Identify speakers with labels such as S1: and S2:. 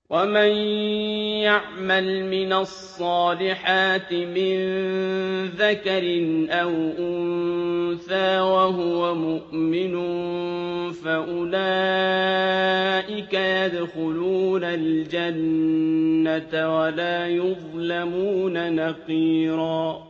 S1: وَمَن يَعْمَلْ مِنَ الصَّالِحَاتِ مِن ذَكَرٍ أَوْ أُنثَىٰ وَهُوَ مُؤْمِنٌ فَأُولَٰئِكَ يَدْخُلُونَ الْجَنَّةَ وَلَا يُظْلَمُونَ نَقِيرًا